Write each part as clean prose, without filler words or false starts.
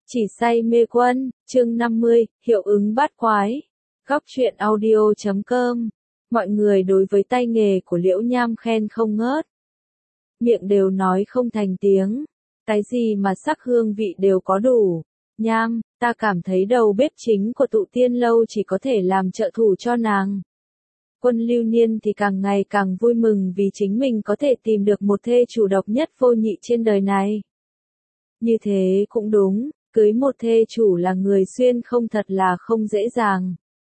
Chỉ say mê quân, chương 50, hiệu ứng bát quái. Góc truyện audio.com. Mọi người đối với tay nghề của Liễu Nham khen không ngớt. Miệng đều nói không thành tiếng. Cái gì mà sắc hương vị đều có đủ. Nham, ta cảm thấy đầu bếp chính của Tụ Tiên Lâu chỉ có thể làm trợ thủ cho nàng. Quân Lưu Niên thì càng ngày càng vui mừng vì chính mình có thể tìm được một thê chủ độc nhất vô nhị trên đời này. Như thế cũng đúng. Cưới một thê chủ là người xuyên không thật là không dễ dàng.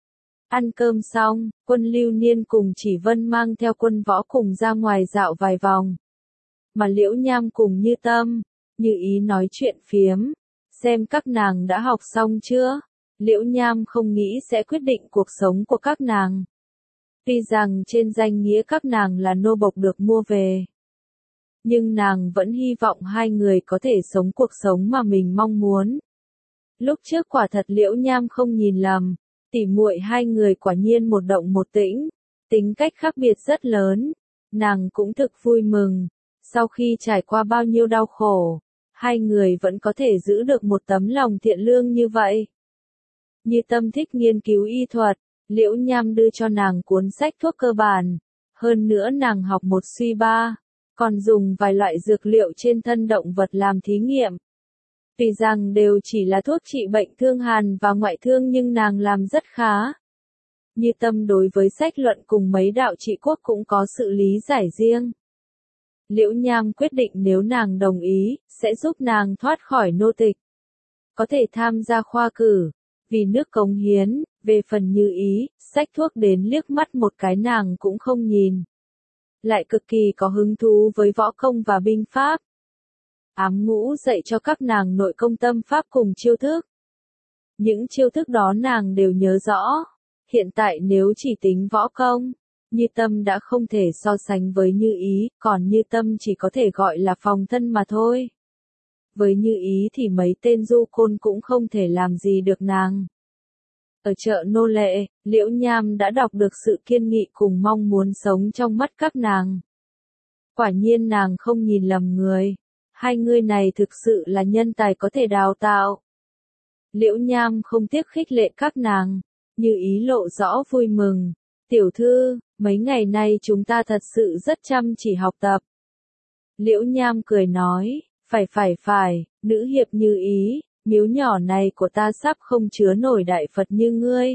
Ăn cơm xong, Quân Lưu Niên cùng Chỉ Vân mang theo Quân Võ cùng ra ngoài dạo vài vòng. Mà Liễu Nham cùng Như Tâm, Như Ý nói chuyện phiếm, xem các nàng đã học xong chưa. Liễu Nham không nghĩ sẽ quyết định cuộc sống của các nàng. Tuy rằng trên danh nghĩa các nàng là nô bộc được mua về. Nhưng nàng vẫn hy vọng hai người có thể sống cuộc sống mà mình mong muốn. Lúc trước quả thật Liễu Nham không nhìn lầm, tỉ muội hai người quả nhiên một động một tĩnh, tính cách khác biệt rất lớn, nàng cũng thực vui mừng. Sau khi trải qua bao nhiêu đau khổ, hai người vẫn có thể giữ được một tấm lòng thiện lương như vậy. Như Tâm thích nghiên cứu y thuật, Liễu Nham đưa cho nàng cuốn sách thuốc cơ bản, hơn nữa nàng học một suy ba. Còn dùng vài loại dược liệu trên thân động vật làm thí nghiệm. Tuy rằng đều chỉ là thuốc trị bệnh thương hàn và ngoại thương nhưng nàng làm rất khá. Như Tâm đối với sách luận cùng mấy đạo trị quốc cũng có sự lý giải riêng. Liễu Nham quyết định nếu nàng đồng ý, sẽ giúp nàng thoát khỏi nô tịch. Có thể tham gia khoa cử, vì nước cống hiến, về phần Như Ý, sách thuốc đến liếc mắt một cái nàng cũng không nhìn. Lại cực kỳ có hứng thú với võ công và binh pháp. Ám Ngũ dạy cho các nàng nội công tâm pháp cùng chiêu thức. Những chiêu thức đó nàng đều nhớ rõ. Hiện tại nếu chỉ tính võ công, Như Tâm đã không thể so sánh với Như Ý, còn Như Tâm chỉ có thể gọi là phòng thân mà thôi. Với Như Ý thì mấy tên du côn cũng không thể làm gì được nàng. Ở chợ nô lệ, Liễu Nham đã đọc được sự kiên nghị cùng mong muốn sống trong mắt các nàng. Quả nhiên nàng không nhìn lầm người. Hai người này thực sự là nhân tài có thể đào tạo. Liễu Nham không tiếc khích lệ các nàng. Như Ý lộ rõ vui mừng. Tiểu thư, mấy ngày nay chúng ta thật sự rất chăm chỉ học tập. Liễu Nham cười nói, phải, nữ hiệp Như Ý. Miếu nhỏ này của ta sắp không chứa nổi đại Phật như ngươi.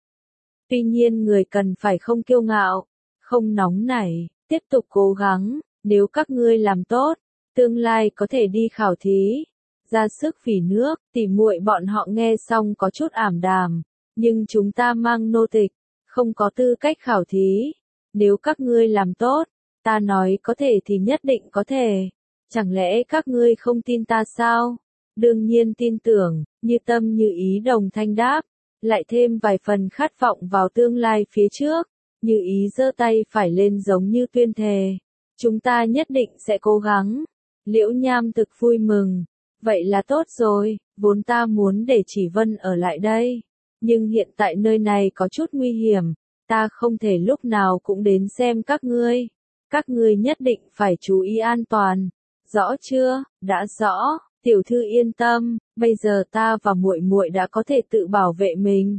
Tuy nhiên người cần phải không kiêu ngạo, không nóng nảy, tiếp tục cố gắng, nếu các ngươi làm tốt, tương lai có thể đi khảo thí, ra sức vì nước. Tỉ muội bọn họ nghe xong có chút ảm đạm, nhưng chúng ta mang nô tịch, không có tư cách khảo thí. Nếu các ngươi làm tốt, ta nói có thể thì nhất định có thể. Chẳng lẽ các ngươi không tin ta sao? Đương nhiên tin tưởng, Như Tâm Như Ý đồng thanh đáp, lại thêm vài phần khát vọng vào tương lai phía trước. Như Ý giơ tay phải lên giống như tuyên thề. Chúng ta nhất định sẽ cố gắng. Liễu Nham thực vui mừng. Vậy là tốt rồi, vốn ta muốn để Chỉ Vân ở lại đây. Nhưng hiện tại nơi này có chút nguy hiểm, ta không thể lúc nào cũng đến xem các ngươi. Các ngươi nhất định phải chú ý an toàn. Rõ chưa? Đã rõ. Tiểu thư yên tâm, bây giờ ta và muội muội đã có thể tự bảo vệ mình.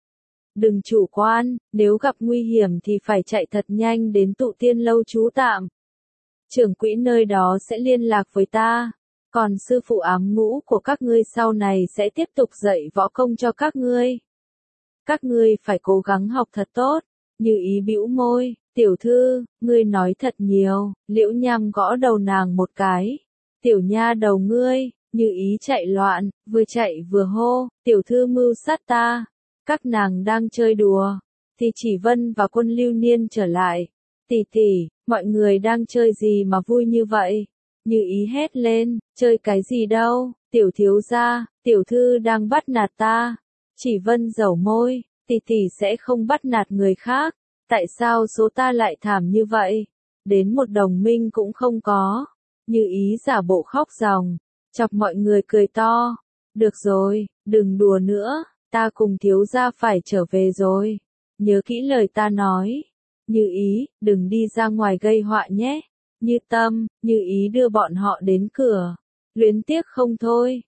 Đừng chủ quan, nếu gặp nguy hiểm thì phải chạy thật nhanh đến Tụ Tiên Lâu trú tạm. Trưởng quỹ nơi đó sẽ liên lạc với ta, còn sư phụ Ám Ngũ của các ngươi sau này sẽ tiếp tục dạy võ công cho các ngươi. Các ngươi phải cố gắng học thật tốt. Như Ý bĩu môi, tiểu thư, ngươi nói thật nhiều. Liễu Nham gõ đầu nàng một cái. Tiểu nha đầu ngươi. Như Ý chạy loạn, vừa chạy vừa hô, tiểu thư mưu sát ta. Các nàng đang chơi đùa, thì Chỉ Vân và Quân Lưu Niên trở lại. Tỷ, mọi người đang chơi gì mà vui như vậy? Như Ý hét lên, chơi cái gì đâu, tiểu thiếu gia, tiểu thư đang bắt nạt ta. Chỉ Vân dẩu môi, tỷ sẽ không bắt nạt người khác, tại sao số ta lại thảm như vậy? Đến một đồng minh cũng không có. Như Ý giả bộ khóc ròng. Chọc mọi người cười to. Được rồi, đừng đùa nữa, ta cùng thiếu gia phải trở về rồi. Nhớ kỹ lời ta nói. Như Ý, đừng đi ra ngoài gây họa nhé. Như Tâm, Như Ý đưa bọn họ đến cửa. Luyến tiếc không thôi,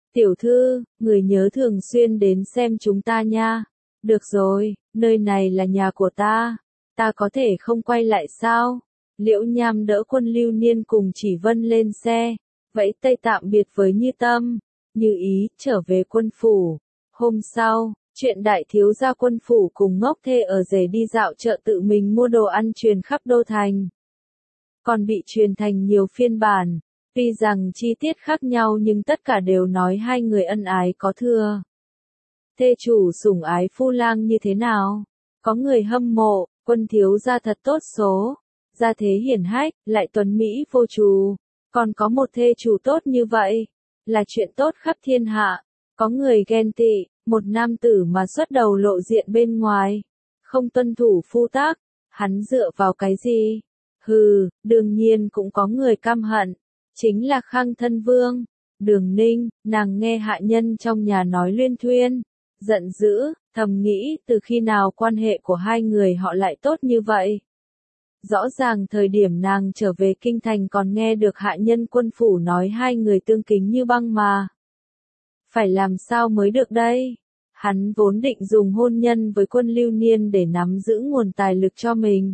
Tiểu thư, người nhớ thường xuyên đến xem chúng ta nha. Được rồi, nơi này là nhà của ta có thể không quay lại sao? Liễu Nham đỡ Quân Lưu Niên cùng Chỉ Vân lên xe, vẫy tay tạm biệt với Như Tâm, Như Ý, trở về quân phủ. Hôm sau, chuyện đại thiếu gia quân phủ cùng Ngốc Thê ở rể đi dạo chợ tự mình mua đồ ăn truyền khắp đô thành. Còn bị truyền thành nhiều phiên bản, tuy rằng chi tiết khác nhau nhưng tất cả đều nói hai người ân ái có thừa. Thê chủ sủng ái phu lang như thế nào? Có người hâm mộ, Quân thiếu gia thật tốt số, gia thế hiển hách, lại tuấn mỹ vô trù, còn có một thê chủ tốt như vậy, là chuyện tốt khắp thiên hạ. Có người ghen tị, một nam tử mà xuất đầu lộ diện bên ngoài, không tuân thủ phu tắc, hắn dựa vào cái gì? Hừ, đương nhiên cũng có người căm hận, chính là Khang Thân Vương, Đường Ninh. Nàng nghe hạ nhân trong nhà nói luyên thuyên, giận dữ, thầm nghĩ từ khi nào quan hệ của hai người họ lại tốt như vậy. Rõ ràng thời điểm nàng trở về kinh thành còn nghe được hạ nhân quân phủ nói hai người tương kính như băng mà. Phải làm sao mới được đây? Hắn vốn định dùng hôn nhân với Quân Lưu Niên để nắm giữ nguồn tài lực cho mình.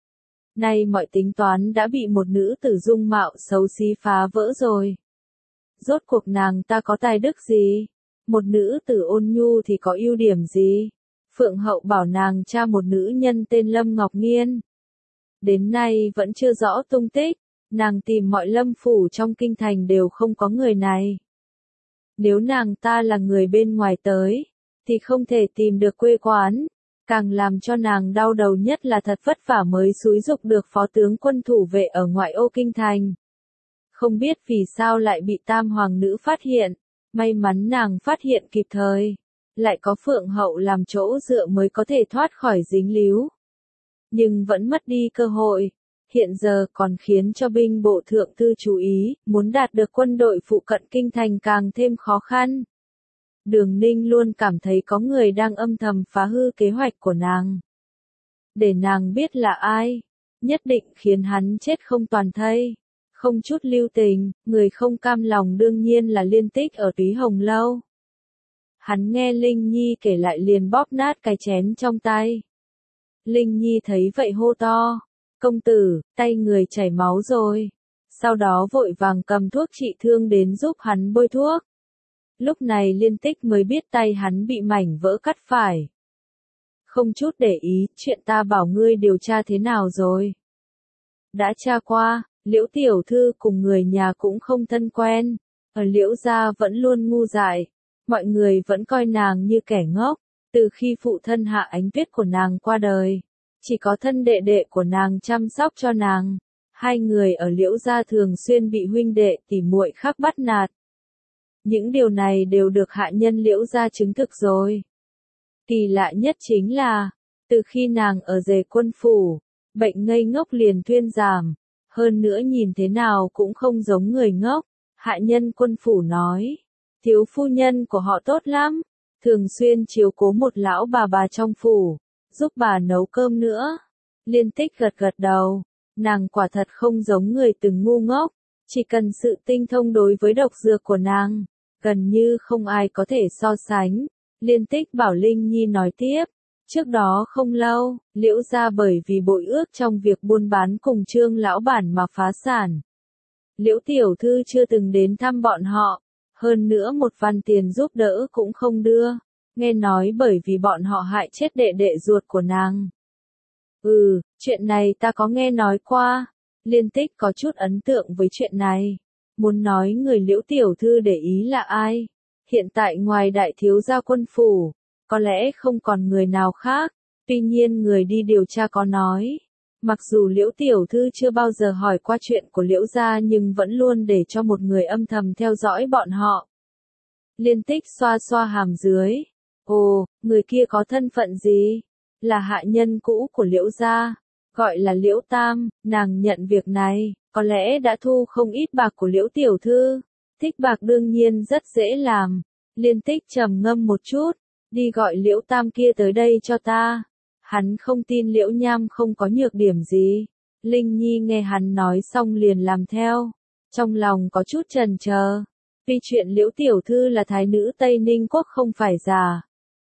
Nay mọi tính toán đã bị một nữ tử dung mạo xấu xí phá vỡ rồi. Rốt cuộc nàng ta có tài đức gì? Một nữ tử ôn nhu thì có ưu điểm gì? Phượng hậu bảo nàng tra một nữ nhân tên Lâm Ngọc Nghiên. Đến nay vẫn chưa rõ tung tích, nàng tìm mọi lâm phủ trong kinh thành đều không có người này. Nếu nàng ta là người bên ngoài tới, thì không thể tìm được quê quán. Càng làm cho nàng đau đầu nhất là thật vất vả mới xúi giục được phó tướng quân thủ vệ ở ngoại ô kinh thành. Không biết vì sao lại bị tam hoàng nữ phát hiện, may mắn nàng phát hiện kịp thời. Lại có Phượng hậu làm chỗ dựa mới có thể thoát khỏi dính líu. Nhưng vẫn mất đi cơ hội, hiện giờ còn khiến cho binh bộ thượng thư chú ý, muốn đạt được quân đội phụ cận kinh thành càng thêm khó khăn. Đường Ninh luôn cảm thấy có người đang âm thầm phá hư kế hoạch của nàng. Để nàng biết là ai, nhất định khiến hắn chết không toàn thây, không chút lưu tình. Người không cam lòng đương nhiên là Liên Tích ở Túy Hồng Lâu. Hắn nghe Linh Nhi kể lại liền bóp nát cái chén trong tay. Linh Nhi thấy vậy hô to, công tử, tay người chảy máu rồi. Sau đó vội vàng cầm thuốc trị thương đến giúp hắn bôi thuốc. Lúc này Liên Tích mới biết tay hắn bị mảnh vỡ cắt phải. Không chút để ý, chuyện ta bảo ngươi điều tra thế nào rồi? Đã tra qua, Liễu tiểu thư cùng người nhà cũng không thân quen. Ở Liễu gia vẫn luôn ngu dại. Mọi người vẫn coi nàng như kẻ ngốc. Từ khi phụ thân Hạ Ánh Tuyết của nàng qua đời, chỉ có thân đệ đệ của nàng chăm sóc cho nàng. Hai người ở Liễu gia thường xuyên bị huynh đệ tỉ muội khác bắt nạt. Những điều này đều được hạ nhân Liễu gia chứng thực rồi. Kỳ lạ nhất chính là, từ khi nàng ở rể quân phủ, bệnh ngây ngốc liền thuyên giảm, hơn nữa nhìn thế nào cũng không giống người ngốc. Hạ nhân quân phủ nói, thiếu phu nhân của họ tốt lắm, thường xuyên chiếu cố một lão bà trong phủ, giúp bà nấu cơm nữa. Liên Tích gật gật đầu, nàng quả thật không giống người từng ngu ngốc, chỉ cần sự tinh thông đối với độc dược của nàng, gần như không ai có thể so sánh. Liên Tích bảo Linh Nhi nói tiếp, trước đó không lâu, Liễu gia bởi vì bội ước trong việc buôn bán cùng Trương lão bản mà phá sản. Liễu tiểu thư chưa từng đến thăm bọn họ, hơn nữa một văn tiền giúp đỡ cũng không đưa, nghe nói bởi vì bọn họ hại chết đệ đệ ruột của nàng. Chuyện này ta có nghe nói qua. Liên Tích có chút ấn tượng với chuyện này. Muốn nói người Liễu tiểu thư để ý là ai? Hiện tại ngoài đại thiếu gia quân phủ, có lẽ không còn người nào khác. Tuy nhiên người đi điều tra có nói, mặc dù Liễu tiểu thư chưa bao giờ hỏi qua chuyện của Liễu gia nhưng vẫn luôn để cho một người âm thầm theo dõi bọn họ. Liên Tích xoa xoa hàm dưới. Ồ, người kia có thân phận gì? Là hạ nhân cũ của Liễu gia, gọi là Liễu Tam. Nàng nhận việc này, có lẽ đã thu không ít bạc của Liễu tiểu thư. Thích bạc đương nhiên rất dễ làm. Liên Tích trầm ngâm một chút, đi gọi Liễu Tam kia tới đây cho ta. Hắn không tin Liễu Nham không có nhược điểm gì. Linh Nhi nghe hắn nói xong liền làm theo, trong lòng có chút chần chờ. Vì chuyện Liễu tiểu thư là thái nữ Tây Ninh quốc không phải giả.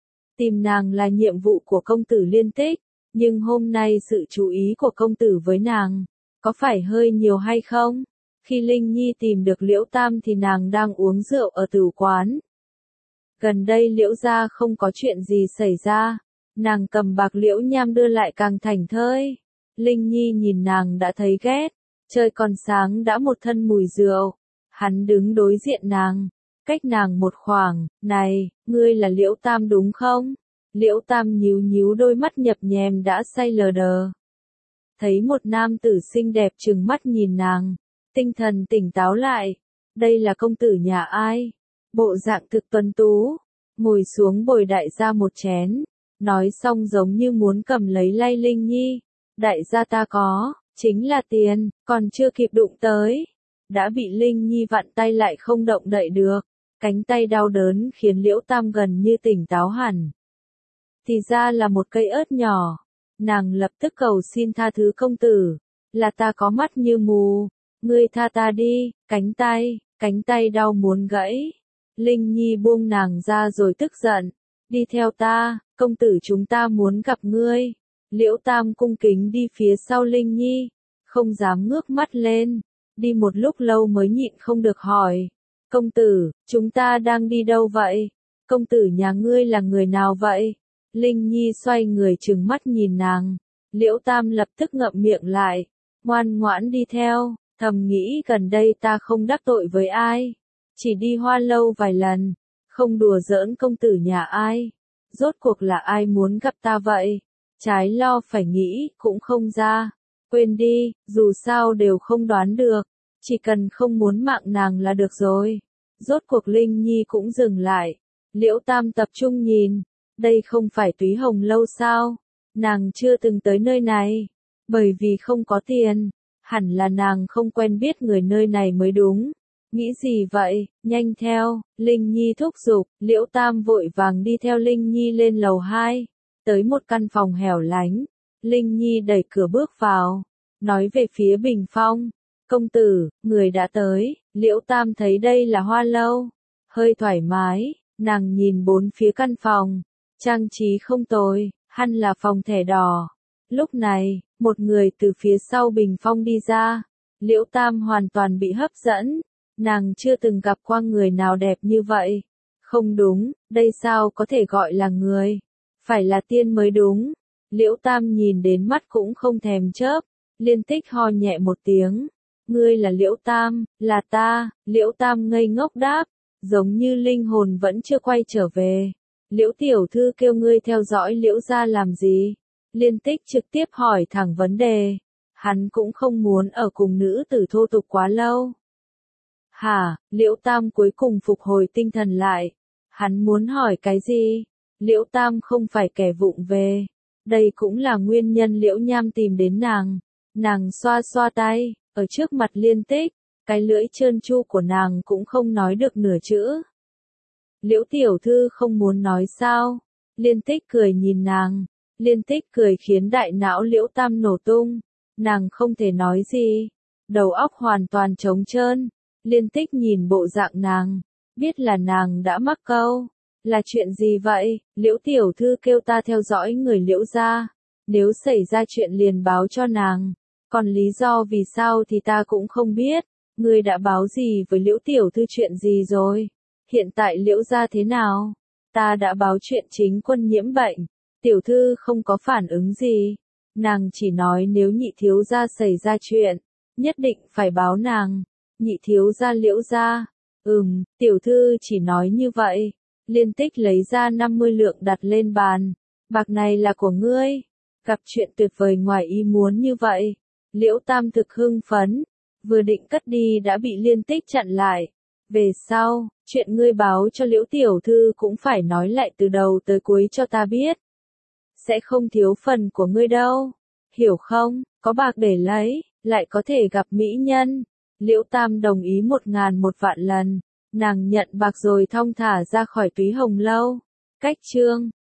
Tìm nàng là nhiệm vụ của công tử Liên Tích, nhưng hôm nay sự chú ý của công tử với nàng, có phải hơi nhiều hay không? Khi Linh Nhi tìm được Liễu Tam thì nàng đang uống rượu ở tử quán. Gần đây Liễu gia không có chuyện gì xảy ra, nàng cầm bạc Liễu Nham đưa lại càng thảnh thơi. Linh Nhi nhìn nàng đã thấy ghét, trời còn sáng đã một thân mùi rượu. Hắn đứng đối diện nàng, cách nàng một khoảng, này, ngươi là Liễu Tam đúng không? Liễu Tam nhíu nhíu đôi mắt nhập nhèm đã say lờ đờ. Thấy một nam tử xinh đẹp trừng mắt nhìn nàng, tinh thần tỉnh táo lại. Đây là công tử nhà ai? Bộ dạng thực tuấn tú, ngồi xuống bồi đại gia một chén, nói xong giống như muốn cầm lấy lay Linh Nhi. Đại gia ta có, chính là tiền, còn chưa kịp đụng tới. Đã bị Linh Nhi vặn tay lại không động đậy được, cánh tay đau đớn khiến Liễu Tam gần như tỉnh táo hẳn. Thì ra là một cây ớt nhỏ, nàng lập tức cầu xin tha thứ công tử, là ta có mắt như mù, ngươi tha ta đi, cánh tay đau muốn gãy. Linh Nhi buông nàng ra rồi tức giận, đi theo ta, công tử chúng ta muốn gặp ngươi. Liễu Tam cung kính đi phía sau Linh Nhi, không dám ngước mắt lên. Đi một lúc lâu mới nhịn không được hỏi. Công tử, chúng ta đang đi đâu vậy? Công tử nhà ngươi là người nào vậy? Linh Nhi xoay người trừng mắt nhìn nàng. Liễu Tam lập tức ngậm miệng lại. Ngoan ngoãn đi theo, thầm nghĩ gần đây ta không đắc tội với ai. Chỉ đi Hoa Lâu vài lần, không đùa giỡn công tử nhà ai. Rốt cuộc là ai muốn gặp ta vậy? Trái lo phải nghĩ, cũng không ra. Quên đi, dù sao đều không đoán được, chỉ cần không muốn mạng nàng là được rồi. Rốt cuộc Linh Nhi cũng dừng lại. Liễu Tam tập trung nhìn, đây không phải Túy Hồng Lâu sao? Nàng chưa từng tới nơi này, bởi vì không có tiền, hẳn là nàng không quen biết người nơi này mới đúng. Nghĩ gì vậy, nhanh theo, Linh Nhi thúc giục, Liễu Tam vội vàng đi theo Linh Nhi lên lầu 2, tới một căn phòng hẻo lánh. Linh Nhi đẩy cửa bước vào, nói về phía bình phong. Công tử, người đã tới. Liễu Tam thấy đây là Hoa Lâu, hơi thoải mái, nàng nhìn bốn phía căn phòng, trang trí không tồi, hẳn là phòng thẻ đỏ. Lúc này, một người từ phía sau bình phong đi ra. Liễu Tam hoàn toàn bị hấp dẫn, nàng chưa từng gặp qua người nào đẹp như vậy. Không đúng, đây sao có thể gọi là người, phải là tiên mới đúng. Liễu Tam nhìn đến mắt cũng không thèm chớp, Liên Tích ho nhẹ một tiếng. Ngươi là Liễu Tam, là ta. Liễu Tam ngây ngốc đáp, giống như linh hồn vẫn chưa quay trở về. Liễu tiểu thư kêu ngươi theo dõi Liễu gia làm gì? Liên Tích trực tiếp hỏi thẳng vấn đề. Hắn cũng không muốn ở cùng nữ tử thô tục quá lâu. Hả, Liễu Tam cuối cùng phục hồi tinh thần lại. Hắn muốn hỏi cái gì? Liễu Tam không phải kẻ vụng về. Đây cũng là nguyên nhân Liễu Nham tìm đến nàng. Nàng xoa xoa tay, ở trước mặt Liên Tích, cái lưỡi trơn tru của nàng cũng không nói được nửa chữ. Liễu tiểu thư không muốn nói sao? Liên Tích cười nhìn nàng. Liên Tích cười khiến đại não Liễu Tam nổ tung. Nàng không thể nói gì. Đầu óc hoàn toàn trống trơn. Liên Tích nhìn bộ dạng nàng, biết là nàng đã mắc câu. Là chuyện gì vậy? Liễu tiểu thư kêu ta theo dõi người Liễu gia. Nếu xảy ra chuyện liền báo cho nàng. Còn lý do vì sao thì ta cũng không biết. Ngươi đã báo gì với Liễu tiểu thư chuyện gì rồi? Hiện tại Liễu gia thế nào? Ta đã báo chuyện chính quân nhiễm bệnh. Tiểu thư không có phản ứng gì. Nàng chỉ nói nếu nhị thiếu gia xảy ra chuyện, nhất định phải báo nàng. Nhị thiếu gia Liễu gia. Tiểu thư chỉ nói như vậy. Liên Tích lấy ra 50 lượng đặt lên bàn. Bạc này là của ngươi. Gặp chuyện tuyệt vời ngoài ý muốn như vậy. Liễu Tam thực hưng phấn. Vừa định cất đi đã bị Liên Tích chặn lại. Về sau, chuyện ngươi báo cho Liễu tiểu thư cũng phải nói lại từ đầu tới cuối cho ta biết. Sẽ không thiếu phần của ngươi đâu. Hiểu không? Có bạc để lấy, lại có thể gặp mỹ nhân. Liễu Tam đồng ý 1000-1 vạn lần. Nàng nhận bạc rồi thong thả ra khỏi Túy Hồng Lâu. Cách chương